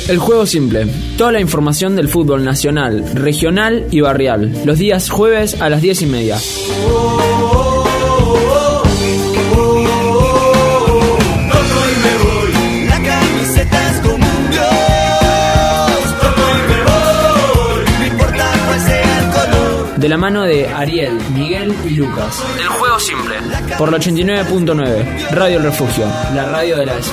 El juego simple. Toda la información del fútbol nacional, regional y barrial. Los días jueves a las 10:30. De la mano de Ariel, Miguel y Lucas. El juego simple. Por la 89.9. Radio El Refugio. La radio de la ESO.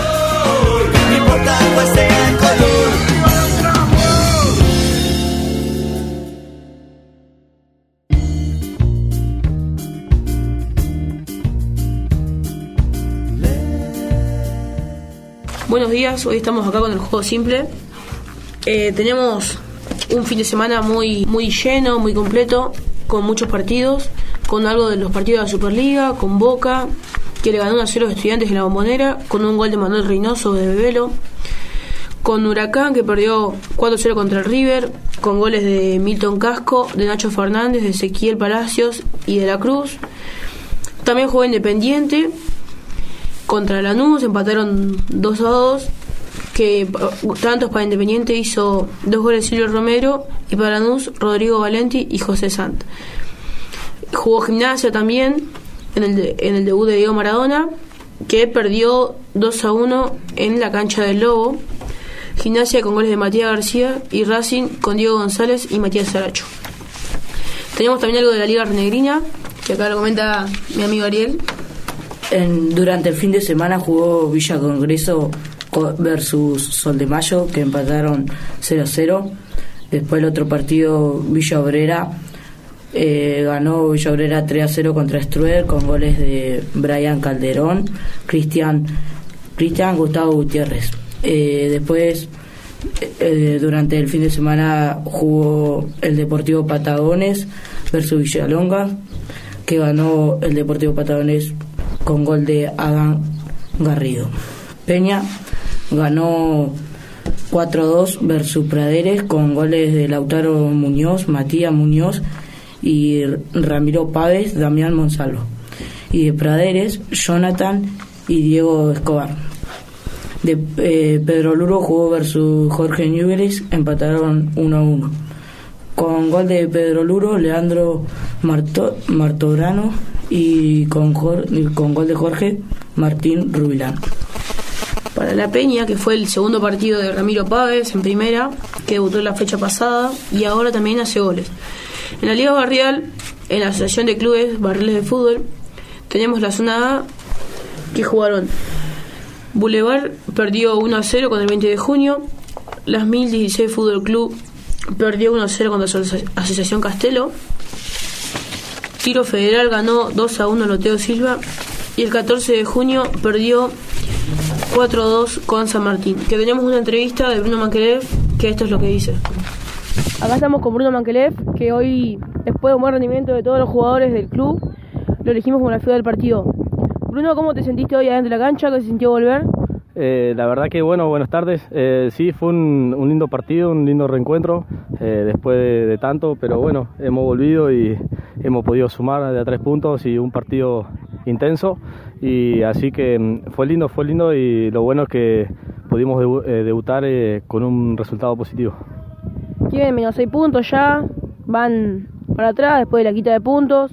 Buenos días, hoy estamos acá con el juego simple. Tenemos un fin de semana muy lleno, muy completo, con muchos partidos, con algo de los partidos de la Superliga, con Boca, que le ganó 1-0 a los Estudiantes en la Bombonera, con un gol de Manuel Reynoso de Bebelo, con Huracán, que perdió 4-0 contra el River, con goles de Milton Casco, de Nacho Fernández, de Ezequiel Palacios y de la Cruz. También jugó Independiente contra Lanús, empataron 2-2, que tantos para Independiente hizo 2 goles Silvio Romero y para Lanús Rodrigo Valenti y José Sant. Jugó Gimnasia también en el debut de Diego Maradona, que perdió 2-1 en la cancha del Lobo. Gimnasia con goles de Matías García y Racing con Diego González y Matías Saracho. Tenemos también algo de la Liga Renegrina, que acá lo comenta mi amigo Ariel. Durante el fin de semana jugó Villa Congreso versus Sol de Mayo, que empataron 0-0. Después el otro partido, Villa Obrera, ganó Villa Obrera 3-0 contra Struer, con goles de Brian Calderón, Cristian Gustavo Gutiérrez. Después, durante el fin de semana jugó el Deportivo Patagones versus Villalonga, que ganó el Deportivo Patagones con gol de Adán Garrido. Peña ganó 4-2 versus Praderes, con goles de Lautaro Muñoz, Matías Muñoz y Ramiro Páez, Damián Monsalvo. Y de Praderes, Jonathan y Diego Escobar. De Pedro Luro jugó versus Jorge Newberis, empataron 1-1. Con gol de Pedro Luro, Leandro Martorano y con gol de Jorge Martín Rubilán. Para la Peña, que fue el segundo partido de Ramiro Páez en primera, que debutó la fecha pasada y ahora también hace goles. En la Liga Barrial, en la Asociación de Clubes Barriales de Fútbol, tenemos la zona A, que jugaron Boulevard, perdió 1-0 con el 20 de junio, Las 1016 Fútbol Club perdió 1-0 contra la Asociación Castelo, Tiro Federal ganó 2-1 Loteo Silva y el 14 de junio perdió 4-2 con San Martín. Que tenemos una entrevista de Bruno Mankelev, que esto es lo que dice. Acá estamos con Bruno Mankelev, que hoy, después de un buen rendimiento de todos los jugadores del club, lo elegimos como la figura del partido. Bruno, ¿cómo te sentiste hoy adentro de la cancha? ¿Qué se sintió volver? La verdad que buenas tardes. Sí, fue un lindo partido, un lindo reencuentro después de tanto, pero bueno, hemos volvido y hemos podido sumar de a 3 puntos y un partido intenso, y así que fue lindo y lo bueno es que pudimos debutar con un resultado positivo. Tienen menos 6 puntos ya, van para atrás después de la quita de puntos.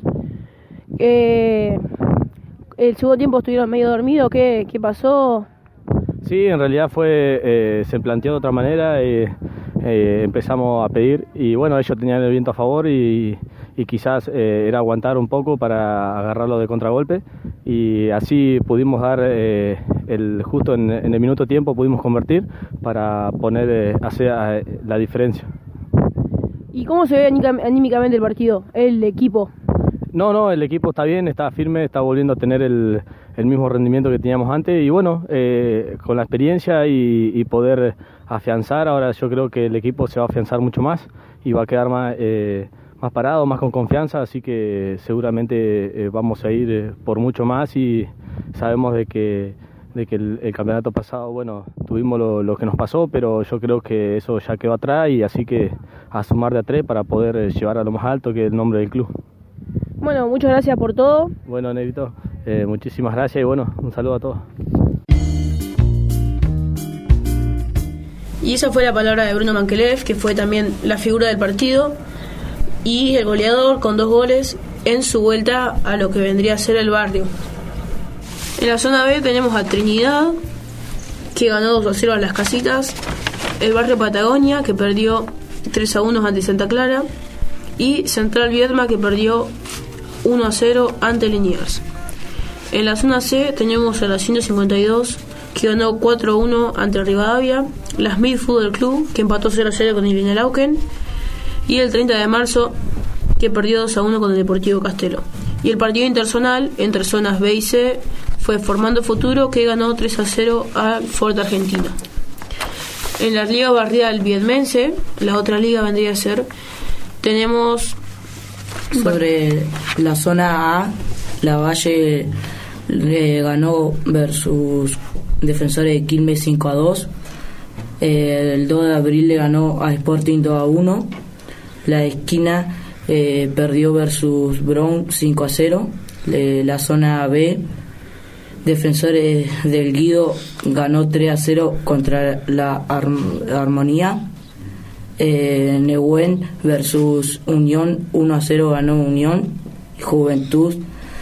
El segundo tiempo estuvieron medio dormidos, ¿qué pasó? Sí, en realidad se planteó de otra manera, empezamos a pedir y bueno, ellos tenían el viento a favor y quizás era aguantar un poco para agarrarlo de contragolpe, y así pudimos dar justo en el minuto tiempo pudimos convertir para hacer la diferencia. ¿Y cómo se ve anímicamente el partido, el equipo? No, el equipo está bien, está firme, está volviendo a tener el mismo rendimiento que teníamos antes, y bueno, con la experiencia y poder afianzar, ahora yo creo que el equipo se va a afianzar mucho más y va a quedar más parado, más con confianza, así que seguramente vamos a ir por mucho más, y sabemos de que el campeonato pasado, bueno, tuvimos lo que nos pasó, pero yo creo que eso ya quedó atrás, y así que a sumar de a 3 para poder llevar a lo más alto, que es el nombre del club. Bueno, muchas gracias por todo. Bueno, Negrito, muchísimas gracias y bueno, un saludo a todos. Y esa fue la palabra de Bruno Mankelev, que fue también la figura del partido y el goleador con 2 goles en su vuelta a lo que vendría a ser el barrio. En la zona B tenemos a Trinidad, que ganó 2-0 a Las Casitas, el barrio Patagonia, que perdió 3-1 ante Santa Clara, y Central Viedma, que perdió 1-0 ante Liniers. En la zona C tenemos a la 152, que ganó 4-1 ante Rivadavia, la Smith Football Club, que empató 0-0 con el Linelauken, y el 30 de marzo, que perdió 2-1 con el Deportivo Castelo. Y el partido interzonal entre zonas B y C fue Formando Futuro, que ganó 3-0 al Ford Argentina. En la Liga Barrial Viedmense, la otra liga vendría a ser, tenemos... Sobre la zona A, La Valle ganó versus Defensores de Quilmes 5-2. El 2 de abril le ganó a Sporting 2-1. La Esquina perdió versus Brown 5-0. La zona B, Defensores del Guido ganó 3-0 contra la Armonía. Nehuen versus Unión 1-0 ganó Unión. Juventud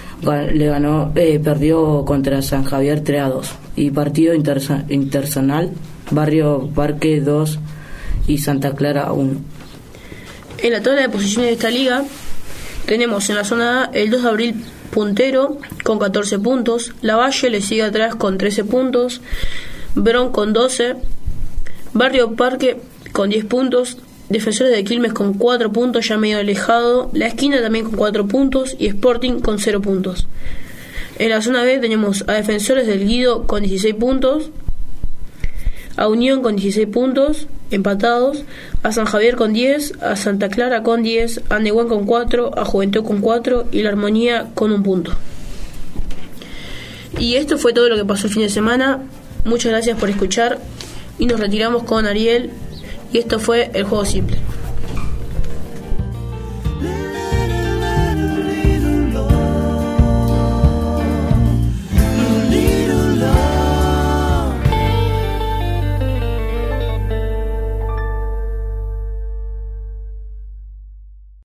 perdió contra San Javier 3-2. Y partido interzonal, Barrio Parque 2 y Santa Clara 1. En la tabla de posiciones de esta liga tenemos en la zona A el 2 de abril puntero con 14 puntos, La Valle le sigue atrás con 13 puntos, Bron con 12, Barrio Parque con 10 puntos, Defensores de Quilmes con 4 puntos, ya medio alejado, La Esquina también con 4 puntos y Sporting con 0 puntos. En la zona B tenemos a Defensores del Guido con 16 puntos, a Unión con 16 puntos empatados, a San Javier con 10, a Santa Clara con 10, a Nehuen con 4, a Juventud con 4 y la Armonía con 1 punto. Y esto fue todo lo que pasó el fin de semana. Muchas gracias por escuchar y nos retiramos con Ariel, y esto fue El Juego Simple.